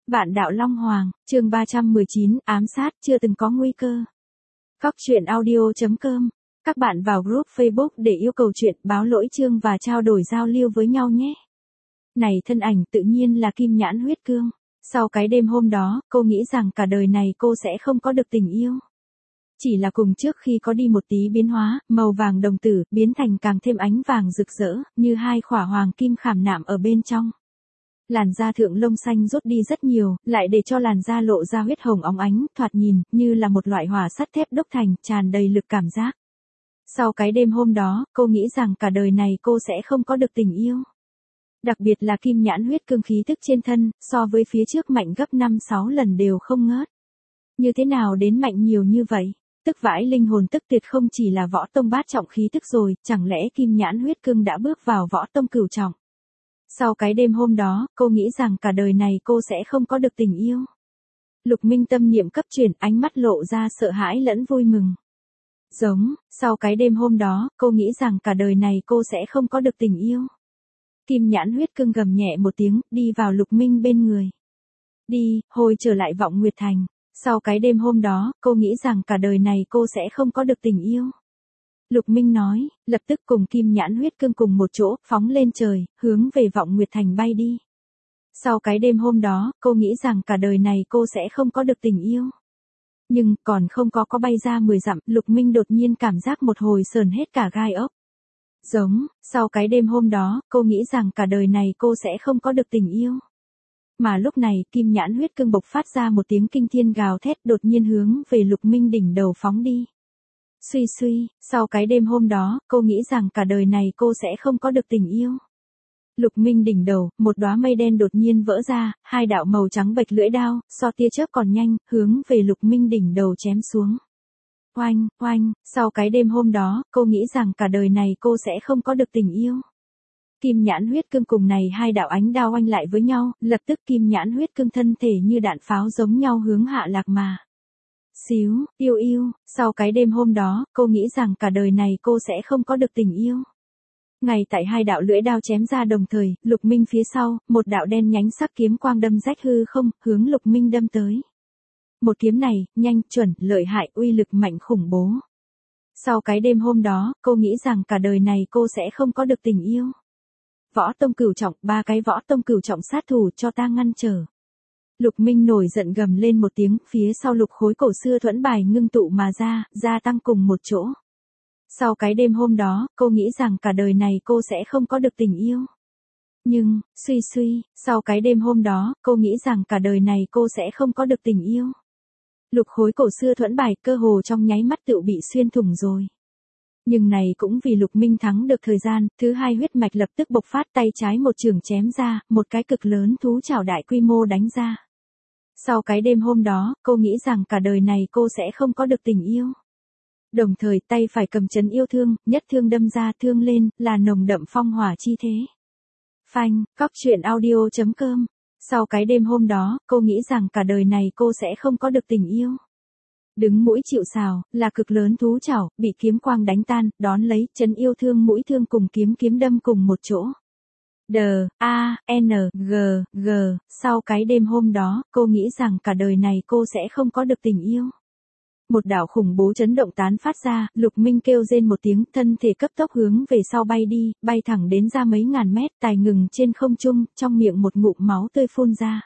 Vạn đạo Long Hoàng, chương 319, ám sát chưa từng có nguy cơ. Góc truyện audio.com. Các bạn vào group Facebook để yêu cầu chuyện, báo lỗi chương và trao đổi giao lưu với nhau nhé. Này thân ảnh tự nhiên là Kim Nhãn Huyết Cương. Sau cái đêm hôm đó, cô nghĩ rằng cả đời này cô sẽ không có được tình yêu. Chỉ là cùng trước khi có đi một tí biến hóa, màu vàng đồng tử, biến thành càng thêm ánh vàng rực rỡ, như hai khỏa hoàng kim khảm nạm ở bên trong. Làn da thượng lông xanh rút đi rất nhiều, lại để cho làn da lộ ra huyết hồng óng ánh, thoạt nhìn, như là một loại hỏa sắt thép đúc thành, tràn đầy lực cảm giác. Sau cái đêm hôm đó, cô nghĩ rằng cả đời này cô sẽ không có được tình yêu. Đặc biệt là Kim Nhãn Huyết Cương khí tức trên thân, so với phía trước mạnh gấp 5-6 lần đều không ngớt. Như thế nào đến mạnh nhiều như vậy? Tức vãi linh hồn tức tuyệt không chỉ là võ tông bát trọng khí tức rồi, chẳng lẽ Kim Nhãn Huyết Cương đã bước vào võ tông cửu trọng? Sau cái đêm hôm đó, cô nghĩ rằng cả đời này cô sẽ không có được tình yêu. Lục Minh tâm niệm cấp chuyển, ánh mắt lộ ra sợ hãi lẫn vui mừng. Sau cái đêm hôm đó, cô nghĩ rằng cả đời này cô sẽ không có được tình yêu. Kim Nhãn Huyết Cương gầm nhẹ một tiếng, đi vào Lục Minh bên người. Đi, hồi trở lại Vọng Nguyệt Thành. Sau cái đêm hôm đó, cô nghĩ rằng cả đời này cô sẽ không có được tình yêu. Lục Minh nói, lập tức cùng Kim Nhãn Huyết Cương cùng một chỗ, phóng lên trời, hướng về Vọng Nguyệt Thành bay đi. Sau cái đêm hôm đó, cô nghĩ rằng cả đời này cô sẽ không có được tình yêu. Nhưng, còn không có bay ra 10 dặm, Lục Minh đột nhiên cảm giác một hồi sờn hết cả gai ốc. Sau cái đêm hôm đó, cô nghĩ rằng cả đời này cô sẽ không có được tình yêu. Mà lúc này, Kim Nhãn Huyết Cương bộc phát ra một tiếng kinh thiên gào thét đột nhiên hướng về Lục Minh đỉnh đầu phóng đi. Sau cái đêm hôm đó, cô nghĩ rằng cả đời này cô sẽ không có được tình yêu. Lục Minh đỉnh đầu, một đóa mây đen đột nhiên vỡ ra, hai đạo màu trắng bạch lưỡi đao, so tia chớp còn nhanh, hướng về Lục Minh đỉnh đầu chém xuống. Oanh, sau cái đêm hôm đó, cô nghĩ rằng cả đời này cô sẽ không có được tình yêu. Kim Nhãn Huyết Cương cùng này hai đạo ánh đao oanh lại với nhau, lập tức Kim Nhãn Huyết Cương thân thể như đạn pháo giống nhau hướng hạ lạc mà. Yêu, sau cái đêm hôm đó, cô nghĩ rằng cả đời này cô sẽ không có được tình yêu. Ngay tại hai đạo lưỡi đao chém ra đồng thời, Lục Minh phía sau, một đạo đen nhánh sắc kiếm quang đâm rách hư không, hướng Lục Minh đâm tới. Một kiếm này, nhanh, chuẩn, lợi hại, uy lực mạnh khủng bố. Sau cái đêm hôm đó, cô nghĩ rằng cả đời này cô sẽ không có được tình yêu. Võ tông cửu trọng, 3 cái võ tông cửu trọng sát thủ cho ta ngăn trở. Lục Minh nổi giận gầm lên một tiếng, phía sau lục khối cổ xưa thuẫn bài ngưng tụ mà ra, gia tăng cùng một chỗ. Sau cái đêm hôm đó, cô nghĩ rằng cả đời này cô sẽ không có được tình yêu. Nhưng, sau cái đêm hôm đó, cô nghĩ rằng cả đời này cô sẽ không có được tình yêu. Lục khối cổ xưa thuẫn bài cơ hồ trong nháy mắt tự bị xuyên thủng rồi. Nhưng này cũng vì Lục Minh thắng được thời gian, thứ hai huyết mạch lập tức bộc phát tay trái một chưởng chém ra, một cái cực lớn thú chảo đại quy mô đánh ra. Sau cái đêm hôm đó, cô nghĩ rằng cả đời này cô sẽ không có được tình yêu. Đồng thời tay phải cầm chấn yêu thương, nhất thương đâm ra thương lên, là nồng đậm phong hỏa chi thế. Phanh, góc truyện audio.com. Sau cái đêm hôm đó, cô nghĩ rằng cả đời này cô sẽ không có được tình yêu. Đứng mũi chịu sào, là cực lớn thú chảo, bị kiếm quang đánh tan, đón lấy, chấn yêu thương mũi thương cùng kiếm đâm cùng một chỗ. Sau cái đêm hôm đó, cô nghĩ rằng cả đời này cô sẽ không có được tình yêu. Một đạo khủng bố chấn động tán phát ra, Lục Minh kêu rên một tiếng, thân thể cấp tốc hướng về sau bay đi, bay thẳng đến ra mấy ngàn mét, tài ngừng trên không trung, trong miệng một ngụm máu tươi phun ra.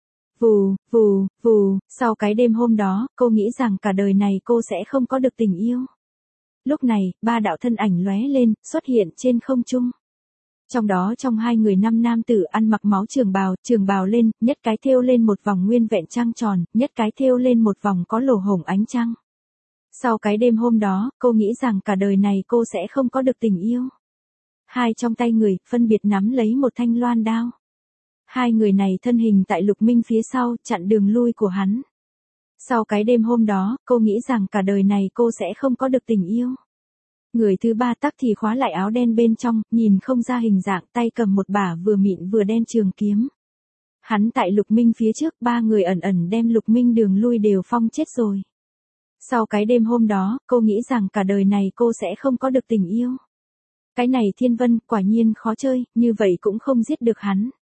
Vù, sau cái đêm hôm đó, cô nghĩ rằng cả đời này cô sẽ không có được tình yêu. Lúc này, 3 đạo thân ảnh lóe lên, xuất hiện trên không trung. Trong đó trong 2 người nam tử ăn mặc máu trường bào lên, nhất cái thêu lên một vòng nguyên vẹn trăng tròn, nhất cái thêu lên một vòng có lỗ hổng ánh trăng. Sau cái đêm hôm đó, cô nghĩ rằng cả đời này cô sẽ không có được tình yêu. Hai trong tay người, phân biệt nắm lấy một thanh loan đao. Hai người này thân hình tại Lục Minh phía sau, chặn đường lui của hắn. Sau cái đêm hôm đó, cô nghĩ rằng cả đời này cô sẽ không có được tình yêu. Người thứ ba tắc thì khóa lại áo đen bên trong, nhìn không ra hình dạng, tay cầm một bả vừa mịn vừa đen trường kiếm. Hắn tại Lục Minh phía trước, 3 người ẩn đem Lục Minh đường lui đều phong chết rồi. Sau cái đêm hôm đó, cô nghĩ rằng cả đời này cô sẽ không có được tình yêu. Cái này Thiên Vân, quả nhiên khó chơi, như vậy cũng không giết được hắn.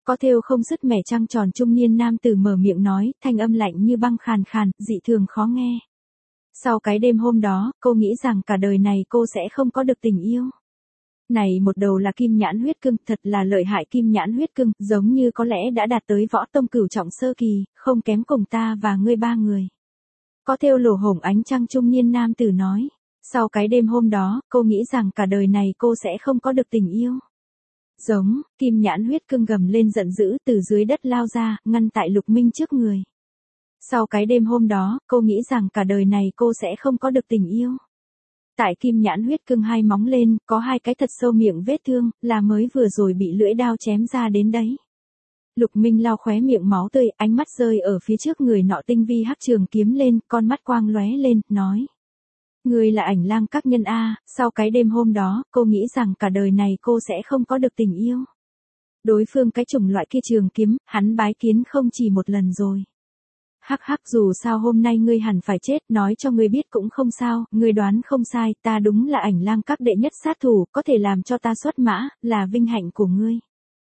Có thêu không dứt mẻ trăng tròn trung niên nam tử mở miệng nói, thanh âm lạnh như băng khàn khàn, dị thường khó nghe. Sau cái đêm hôm đó, cô nghĩ rằng cả đời này cô sẽ không có được tình yêu. Này một đầu là kim nhãn huyết cương, thật là lợi hại kim nhãn huyết cương, giống như có lẽ đã đạt tới võ tông cửu trọng sơ kỳ, không kém cùng ta và ngươi ba người. Có thêu lỗ hổng ánh trăng trung niên nam tử nói. Sau cái đêm hôm đó, cô nghĩ rằng cả đời này cô sẽ không có được tình yêu. Giống, kim nhãn huyết cương gầm lên giận dữ từ dưới đất lao ra, ngăn tại Lục Minh trước người. Sau cái đêm hôm đó, cô nghĩ rằng cả đời này cô sẽ không có được tình yêu. Tại kim nhãn huyết cương hai móng lên, có hai cái thật sâu miệng vết thương, là mới vừa rồi bị lưỡi đao chém ra đến đấy. Lục Minh lau khóe miệng máu tươi, ánh mắt rơi ở phía trước người nọ tinh vi hắc trường kiếm lên, con mắt quang lóe lên, nói. Người là Ảnh Lang các nhân A, sau cái đêm hôm đó, cô nghĩ rằng cả đời này cô sẽ không có được tình yêu. Đối phương cái chủng loại kia trường kiếm, hắn bái kiến không chỉ một lần rồi. Hắc hắc, dù sao hôm nay ngươi hẳn phải chết, nói cho ngươi biết cũng không sao, ngươi đoán không sai, ta đúng là Ảnh Lang các đệ nhất sát thủ, có thể làm cho ta xuất mã, là vinh hạnh của ngươi.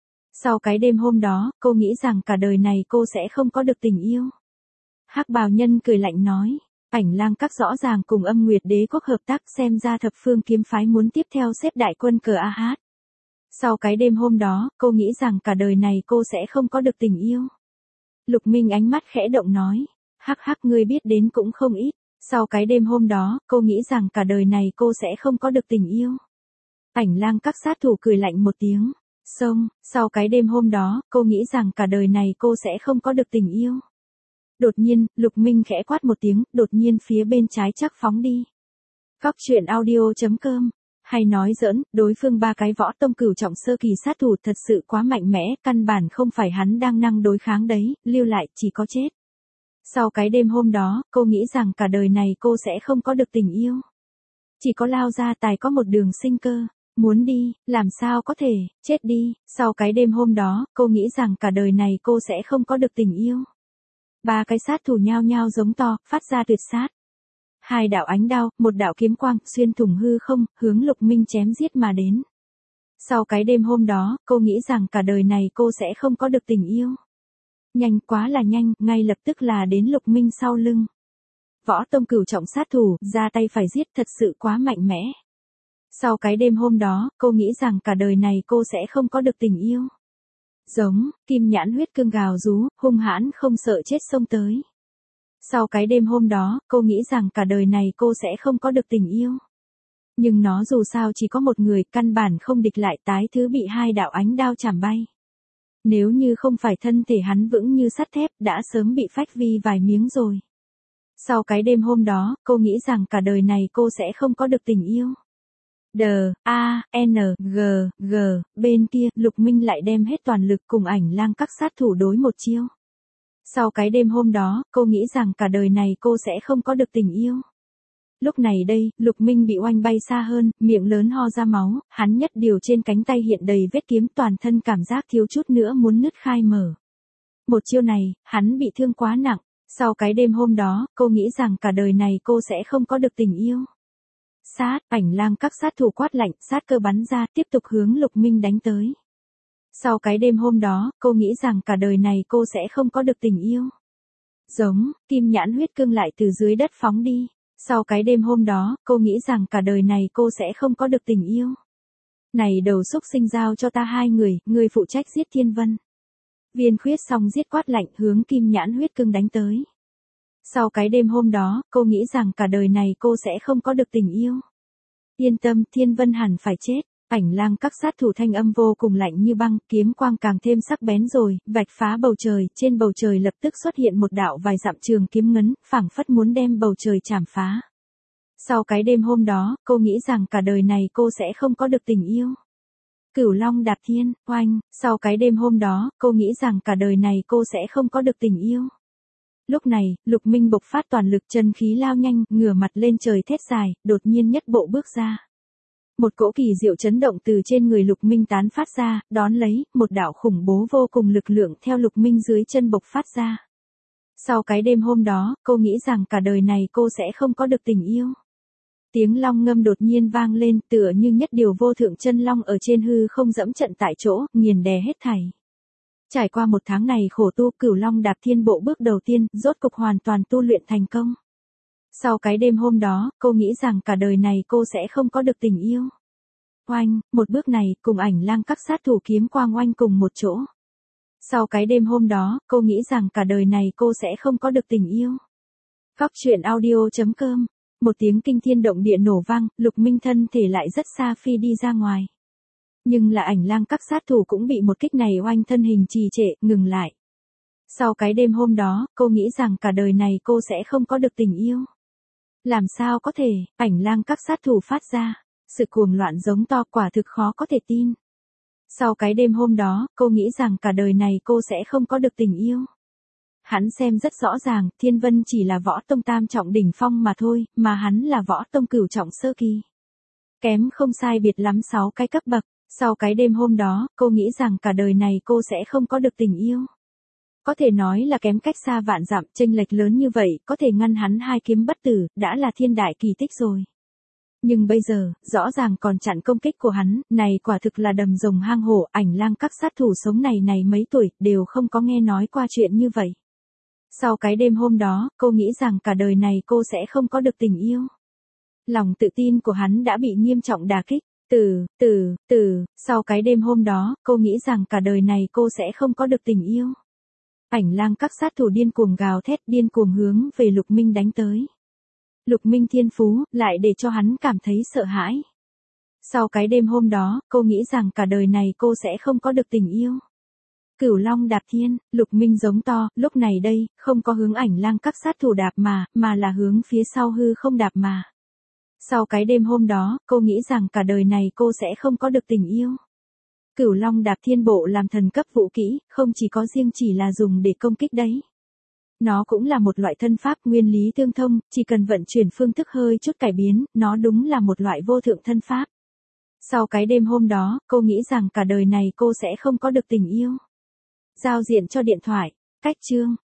Sau cái đêm hôm đó, cô nghĩ rằng cả đời này cô sẽ không có được tình yêu. Hắc bào nhân cười lạnh nói. Ảnh Lang các rõ ràng cùng Âm Nguyệt Đế quốc hợp tác, xem ra thập phương kiếm phái muốn tiếp theo xếp đại quân cờ AH. Sau cái đêm hôm đó, cô nghĩ rằng cả đời này cô sẽ không có được tình yêu. Lục Minh ánh mắt khẽ động nói. Hắc hắc, ngươi biết đến cũng không ít. Sau cái đêm hôm đó, cô nghĩ rằng cả đời này cô sẽ không có được tình yêu. Ảnh Lang các sát thủ cười lạnh một tiếng. Sau cái đêm hôm đó, cô nghĩ rằng cả đời này cô sẽ không có được tình yêu. Đột nhiên, Lục Minh khẽ quát một tiếng, đột nhiên phía bên trái chắc phóng đi. Góc truyện audio.com. Hay nói giỡn, đối phương ba cái võ tông cửu trọng sơ kỳ sát thủ thật sự quá mạnh mẽ, căn bản không phải hắn đang năng đối kháng đấy, lưu lại chỉ có chết. Sau cái đêm hôm đó, cô nghĩ rằng cả đời này cô sẽ không có được tình yêu. Chỉ có lao ra tài có một đường sinh cơ. Muốn đi, làm sao có thể, chết đi. Sau cái đêm hôm đó, cô nghĩ rằng cả đời này cô sẽ không có được tình yêu. Ba cái sát thủ nhao nhao giống to, phát ra tuyệt sát. Hai đạo ánh đao, một đạo kiếm quang, xuyên thủng hư không, hướng Lục Minh chém giết mà đến. Sau cái đêm hôm đó, cô nghĩ rằng cả đời này cô sẽ không có được tình yêu. Nhanh quá là nhanh, ngay lập tức là đến Lục Minh sau lưng. Võ tông cửu trọng sát thủ, ra tay phải giết thật sự quá mạnh mẽ. Sau cái đêm hôm đó, cô nghĩ rằng cả đời này cô sẽ không có được tình yêu. Giống, kim nhãn huyết cương gào rú, hung hãn không sợ chết xông tới. Sau cái đêm hôm đó, cô nghĩ rằng cả đời này cô sẽ không có được tình yêu. Nhưng nó dù sao chỉ có một người, căn bản không địch lại, tái thứ bị hai đạo ánh đao chảm bay. Nếu như không phải thân thể hắn vững như sắt thép, đã sớm bị phách vi vài miếng rồi. Sau cái đêm hôm đó, cô nghĩ rằng cả đời này cô sẽ không có được tình yêu. D-A-N-G-G, bên kia, Lục Minh lại đem hết toàn lực cùng Ảnh Lang các sát thủ đối một chiêu. Sau cái đêm hôm đó, cô nghĩ rằng cả đời này cô sẽ không có được tình yêu. Lúc này đây, Lục Minh bị oanh bay xa hơn, miệng lớn ho ra máu, hắn nhất điều trên cánh tay hiện đầy vết kiếm, toàn thân cảm giác thiếu chút nữa muốn nứt khai mở. Một chiêu này, hắn bị thương quá nặng. Sau cái đêm hôm đó, cô nghĩ rằng cả đời này cô sẽ không có được tình yêu. Ảnh Lang các sát thủ quát lạnh, sát cơ bắn ra, tiếp tục hướng Lục Minh đánh tới. Sau cái đêm hôm đó, cô nghĩ rằng cả đời này cô sẽ không có được tình yêu. Giống, kim nhãn huyết cương lại từ dưới đất phóng đi. Sau cái đêm hôm đó, cô nghĩ rằng cả đời này cô sẽ không có được tình yêu. Này đầu xúc sinh, giao cho ta hai người, người phụ trách giết Thiên Vân. Viên Khuyết xong giết quát lạnh hướng kim nhãn huyết cương đánh tới. Sau cái đêm hôm đó, cô nghĩ rằng cả đời này cô sẽ không có được tình yêu. Yên tâm, Thiên Vân hẳn phải chết. Ảnh Lang các sát thủ thanh âm vô cùng lạnh như băng, kiếm quang càng thêm sắc bén rồi, vạch phá bầu trời, trên bầu trời lập tức xuất hiện một đạo vài dặm trường kiếm ngấn, phảng phất muốn đem bầu trời chảm phá. Sau cái đêm hôm đó, cô nghĩ rằng cả đời này cô sẽ không có được tình yêu. Cửu Long đạp thiên, oanh, sau cái đêm hôm đó, cô nghĩ rằng cả đời này cô sẽ không có được tình yêu. Lúc này, Lục Minh bộc phát toàn lực, chân khí lao nhanh, ngửa mặt lên trời thét dài, đột nhiên nhất bộ bước ra. Một cỗ kỳ diệu chấn động từ trên người Lục Minh tán phát ra, đón lấy, một đạo khủng bố vô cùng lực lượng theo Lục Minh dưới chân bộc phát ra. Sau cái đêm hôm đó, cô nghĩ rằng cả đời này cô sẽ không có được tình yêu. Tiếng long ngâm đột nhiên vang lên, tựa như nhất điều vô thượng chân long ở trên hư không dẫm trận tại chỗ, nghiền đè hết thảy. Trải qua một tháng này khổ tu, Cửu Long Đạp Thiên Bộ bước đầu tiên, rốt cục hoàn toàn tu luyện thành công. Sau cái đêm hôm đó, cô nghĩ rằng cả đời này cô sẽ không có được tình yêu. Oanh, một bước này, cùng Ảnh Lang các sát thủ kiếm quang oanh cùng một chỗ. Sau cái đêm hôm đó, cô nghĩ rằng cả đời này cô sẽ không có được tình yêu. Góc truyện audio.com. Một tiếng kinh thiên động địa nổ vang, Lục Minh thân thể lại rất xa phi đi ra ngoài. Nhưng là Ảnh Lang các sát thủ cũng bị một kích này oanh thân hình trì trệ, ngừng lại. Sau cái đêm hôm đó, cô nghĩ rằng cả đời này cô sẽ không có được tình yêu. Làm sao có thể, Ảnh Lang các sát thủ phát ra. Sự cuồng loạn giống to, quả thực khó có thể tin. Sau cái đêm hôm đó, cô nghĩ rằng cả đời này cô sẽ không có được tình yêu. Hắn xem rất rõ ràng, Thiên Vân chỉ là võ tông tam trọng đỉnh phong mà thôi, mà hắn là võ tông cửu trọng sơ kỳ. Kém không sai biệt lắm 6 cái cấp bậc. Sau cái đêm hôm đó, cô nghĩ rằng cả đời này cô sẽ không có được tình yêu. Có thể nói là kém cách xa vạn dặm, chênh lệch lớn như vậy, có thể ngăn hắn 2 kiếm bất tử, đã là thiên đại kỳ tích rồi. Nhưng bây giờ, rõ ràng còn chặn công kích của hắn, này quả thực là đầm rồng hang hổ. Ảnh Lang các sát thủ sống này mấy tuổi, đều không có nghe nói qua chuyện như vậy. Sau cái đêm hôm đó, cô nghĩ rằng cả đời này cô sẽ không có được tình yêu. Lòng tự tin của hắn đã bị nghiêm trọng đả kích. Sau cái đêm hôm đó, cô nghĩ rằng cả đời này cô sẽ không có được tình yêu. Ảnh Lang các sát thủ điên cuồng gào thét, điên cuồng hướng về Lục Minh đánh tới. Lục Minh thiên phú, lại để cho hắn cảm thấy sợ hãi. Sau cái đêm hôm đó, cô nghĩ rằng cả đời này cô sẽ không có được tình yêu. Cửu Long Đạp Thiên, Lục Minh giống to, lúc này đây, không có hướng Ảnh Lang các sát thủ đạp mà là hướng phía sau hư không đạp mà. Sau cái đêm hôm đó, cô nghĩ rằng cả đời này cô sẽ không có được tình yêu. Cửu Long Đạp Thiên Bộ làm thần cấp vũ kỹ, không chỉ có riêng chỉ là dùng để công kích đấy. Nó cũng là một loại thân pháp nguyên lý tương thông, chỉ cần vận chuyển phương thức hơi chút cải biến, nó đúng là một loại vô thượng thân pháp. Sau cái đêm hôm đó, cô nghĩ rằng cả đời này cô sẽ không có được tình yêu. Giao diện cho điện thoại, cách chương.